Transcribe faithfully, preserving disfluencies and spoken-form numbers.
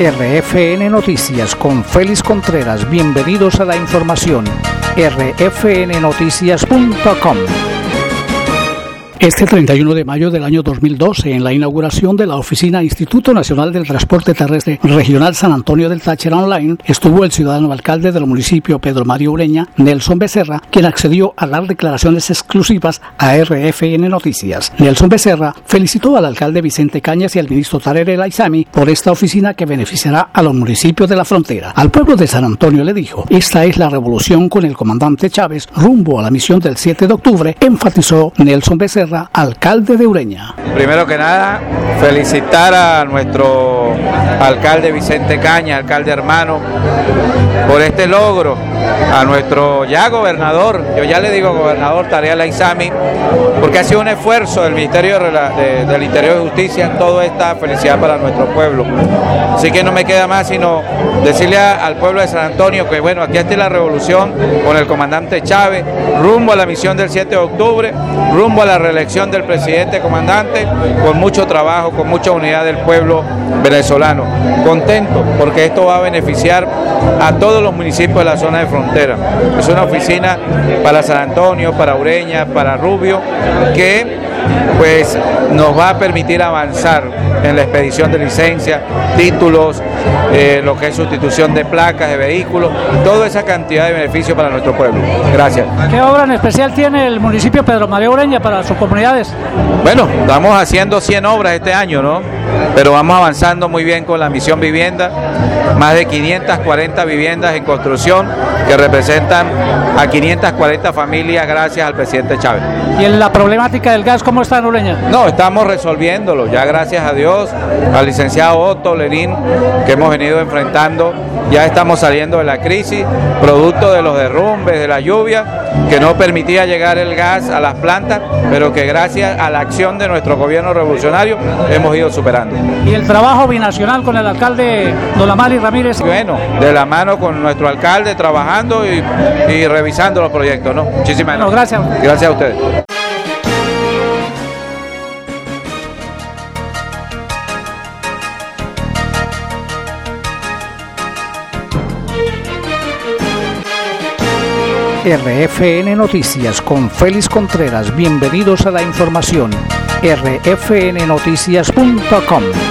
R F N Noticias con Félix Contreras. Bienvenidos a la información. R F N noticias punto com. Este treinta y uno de mayo del año dos mil doce, en la inauguración de la oficina Instituto Nacional del Transporte Terrestre Regional San Antonio del Táchira Online, estuvo el ciudadano alcalde del municipio, Pedro Mario Ureña, Nelson Becerra, quien accedió a dar declaraciones exclusivas a R F N Noticias. Nelson Becerra felicitó al alcalde Vicente Cañas y al ministro Tarek El Aizami por esta oficina que beneficiará a los municipios de la frontera. Al pueblo de San Antonio le dijo: esta es la revolución con el comandante Chávez rumbo a la misión del siete de octubre, enfatizó Nelson Becerra, alcalde de Ureña. Primero que nada, felicitar a nuestro alcalde Vicente Cañas, alcalde hermano, por este logro, a nuestro ya gobernador, yo ya le digo gobernador Tarek El Aizami, porque ha sido un esfuerzo del Ministerio de, de, del Interior y Justicia en toda esta felicidad para nuestro pueblo. Así que no me queda más sino decirle a, al pueblo de San Antonio que bueno, aquí está la revolución con el comandante Chávez, rumbo a la misión del siete de octubre, rumbo a la reelección del presidente comandante, con mucho trabajo, con mucha unidad del pueblo venezolano. Contento porque esto va a beneficiar a todos los municipios de la zona de frontera. Es una oficina para San Antonio, para Ureña, para Rubio, que pues nos va a permitir avanzar en la expedición de licencias, títulos, eh, lo que es sustitución de placas, de vehículos, toda esa cantidad de beneficios para nuestro pueblo. Gracias. ¿Qué obra en especial tiene el municipio Pedro Mario Ureña para sus comunidades? Bueno, estamos haciendo cien obras este año, ¿no? Pero vamos avanzando muy bien con la misión vivienda, más de quinientas cuarenta viviendas en construcción que representan a quinientas cuarenta familias gracias al presidente Chávez. ¿Y en la problemática del gas cómo está en Ureña? No, estamos resolviéndolo, ya gracias a Dios, al licenciado Otto Lerín, que hemos venido enfrentando, ya estamos saliendo de la crisis, producto de los derrumbes, de la lluvia, que no permitía llegar el gas a las plantas, pero que gracias a la acción de nuestro gobierno revolucionario hemos ido superando. ¿Y el trabajo binacional con el alcalde Don Amali Ramírez? Bueno, de la mano con nuestro alcalde, trabajando y, y revisando los proyectos, ¿no? Muchísimas bueno, gracias. Gracias a ustedes. R F N Noticias con Félix Contreras. Bienvenidos a la información. R F N noticias punto com.